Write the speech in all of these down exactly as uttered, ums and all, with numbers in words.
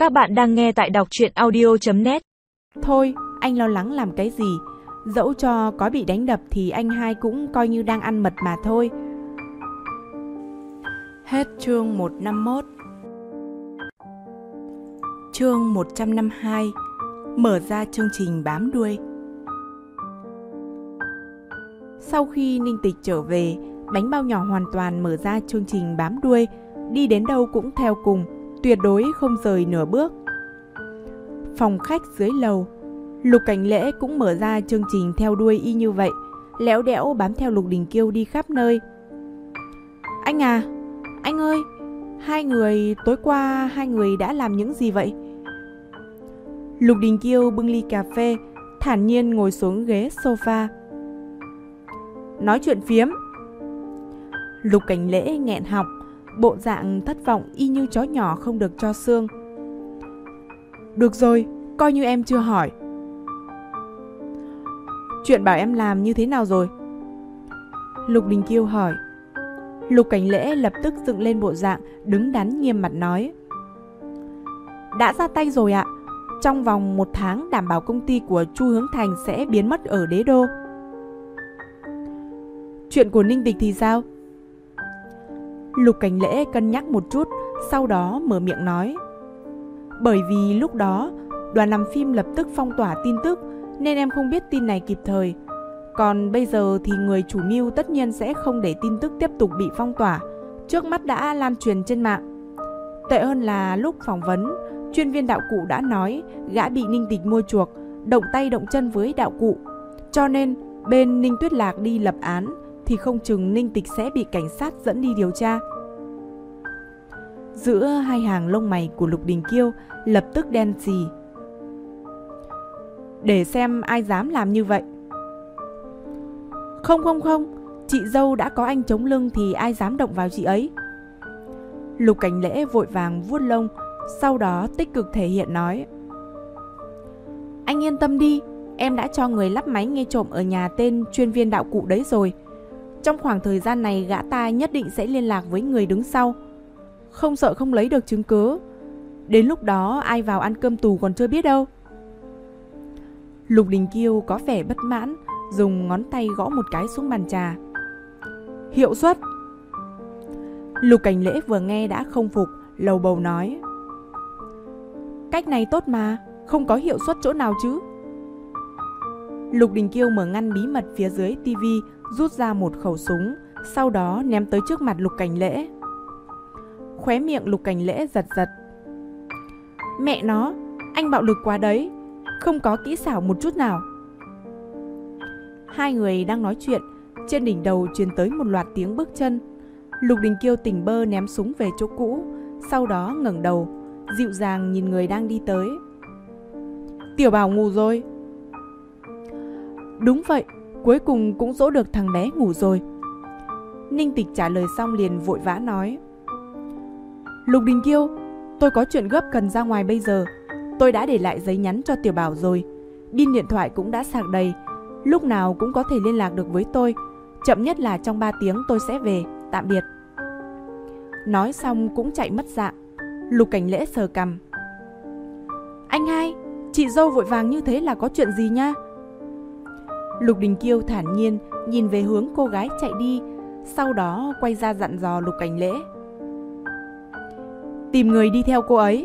Các bạn đang nghe tại đọc truyện audio chấm net. Thôi, anh lo lắng làm cái gì? Dẫu cho có bị đánh đập thì anh hai cũng coi như đang ăn mật mà thôi. Hết chương một trăm năm mươi mốt. Chương một trăm năm mươi hai. Mở ra chương trình bám đuôi. Sau khi Ninh Tịch trở về, bánh bao nhỏ hoàn toàn mở ra chương trình bám đuôi, đi đến đâu cũng theo cùng, tuyệt đối không rời nửa bước. Phòng khách dưới lầu, Lục Cảnh Lễ cũng mở ra chương trình theo đuôi y như vậy, léo đẽo bám theo Lục Đình Kiêu đi khắp nơi. Anh à, anh ơi, hai người, tối qua hai người đã làm những gì vậy? Lục Đình Kiêu bưng ly cà phê, thản nhiên ngồi xuống ghế sofa. Nói chuyện phiếm. Lục Cảnh Lễ nghẹn họng, bộ dạng thất vọng y như chó nhỏ không được cho xương. Được rồi, coi như em chưa hỏi. Chuyện bảo em làm như thế nào rồi? Lục Đình Kiêu hỏi. Lục Cảnh Lễ lập tức dựng lên bộ dạng đứng đắn nghiêm mặt nói. Đã ra tay rồi ạ. Trong vòng một tháng đảm bảo công ty của Chu Hướng Thành sẽ biến mất ở Đế Đô. Chuyện của Ninh Tịch thì sao? Lục Cảnh Lễ cân nhắc một chút, sau đó mở miệng nói. Bởi vì lúc đó đoàn làm phim lập tức phong tỏa tin tức, nên em không biết tin này kịp thời. Còn bây giờ thì người chủ mưu tất nhiên sẽ không để tin tức tiếp tục bị phong tỏa, trước mắt đã lan truyền trên mạng. Tệ hơn là lúc phỏng vấn, chuyên viên đạo cụ đã nói gã bị Ninh Tịch mua chuộc, động tay động chân với đạo cụ. Cho nên bên Ninh Tuyết Lạc đi lập án thì không chừng Ninh Tịch sẽ bị cảnh sát dẫn đi điều tra. Giữa hai hàng lông mày của Lục Đình Kiêu lập tức đen xì. Để xem ai dám làm như vậy. Không không không, chị dâu đã có anh chống lưng thì ai dám động vào chị ấy. Lục Cảnh Lễ vội vàng vuốt lông, sau đó tích cực thể hiện nói. Anh yên tâm đi, em đã cho người lắp máy nghe trộm ở nhà tên chuyên viên đạo cụ đấy rồi. Trong khoảng thời gian này gã ta nhất định sẽ liên lạc với người đứng sau. Không sợ không lấy được chứng cứ. Đến lúc đó ai vào ăn cơm tù còn chưa biết đâu. Lục Đình Kiêu có vẻ bất mãn, dùng ngón tay gõ một cái xuống bàn trà. Hiệu suất. Lục Cảnh Lễ vừa nghe đã không phục, lầu bầu nói. Cách này tốt mà, không có hiệu suất chỗ nào chứ. Lục Đình Kiêu mở ngăn bí mật phía dưới tivi, rút ra một khẩu súng, sau đó ném tới trước mặt Lục Cảnh Lễ. Khóe miệng Lục Cảnh Lễ giật giật. Mẹ nó, anh bạo lực quá đấy, không có kỹ xảo một chút nào. Hai người đang nói chuyện, trên đỉnh đầu truyền tới một loạt tiếng bước chân. Lục Đình Kiêu tỉnh bơ ném súng về chỗ cũ, sau đó ngẩng đầu, dịu dàng nhìn người đang đi tới. Tiểu Bảo ngủ rồi. Đúng vậy, cuối cùng cũng dỗ được thằng bé ngủ rồi. Ninh Tịch trả lời xong liền vội vã nói. Lục Đình Kiêu, tôi có chuyện gấp cần ra ngoài bây giờ. Tôi đã để lại giấy nhắn cho Tiểu Bảo rồi, pin điện thoại cũng đã sạc đầy, lúc nào cũng có thể liên lạc được với tôi. Chậm nhất là trong ba tiếng tôi sẽ về, tạm biệt. Nói xong cũng chạy mất dạng. Lục Cảnh Lễ sờ cằm. Anh hai, chị dâu vội vàng như thế là có chuyện gì nha? Lục Đình Kiêu thản nhiên nhìn về hướng cô gái chạy đi, sau đó quay ra dặn dò Lục Cảnh Lễ. Tìm người đi theo cô ấy.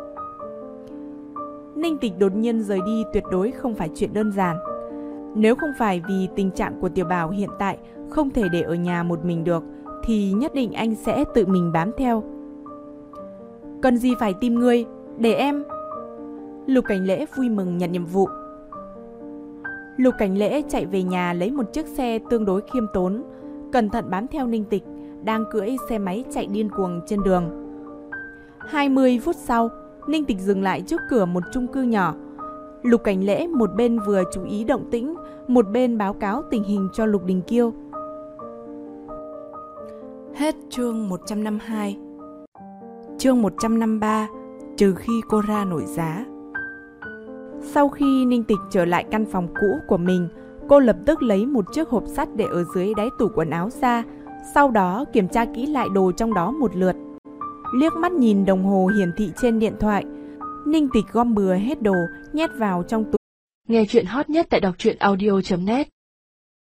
Ninh Tịch đột nhiên rời đi tuyệt đối không phải chuyện đơn giản. Nếu không phải vì tình trạng của Tiểu Bảo hiện tại không thể để ở nhà một mình được, thì nhất định anh sẽ tự mình bám theo. Cần gì phải tìm người, để em. Lục Cảnh Lễ vui mừng nhận nhiệm vụ. Lục Cảnh Lễ chạy về nhà lấy một chiếc xe tương đối khiêm tốn, cẩn thận bám theo Ninh Tịch đang cưỡi xe máy chạy điên cuồng trên đường. hai mươi phút sau, Ninh Tịch dừng lại trước cửa một chung cư nhỏ. Lục Cảnh Lễ một bên vừa chú ý động tĩnh, một bên báo cáo tình hình cho Lục Đình Kiêu. Hết chương một trăm năm mươi hai. Chương một trăm năm mươi ba. Trừ khi cô ra nổi giá. Sau khi Ninh Tịch trở lại căn phòng cũ của mình, cô lập tức lấy một chiếc hộp sắt để ở dưới đáy tủ quần áo ra, sau đó kiểm tra kỹ lại đồ trong đó một lượt. Liếc mắt nhìn đồng hồ hiển thị trên điện thoại, Ninh Tịch gom bừa hết đồ, nhét vào trong túi. Nghe chuyện hot nhất tại đọc truyện audio chấm net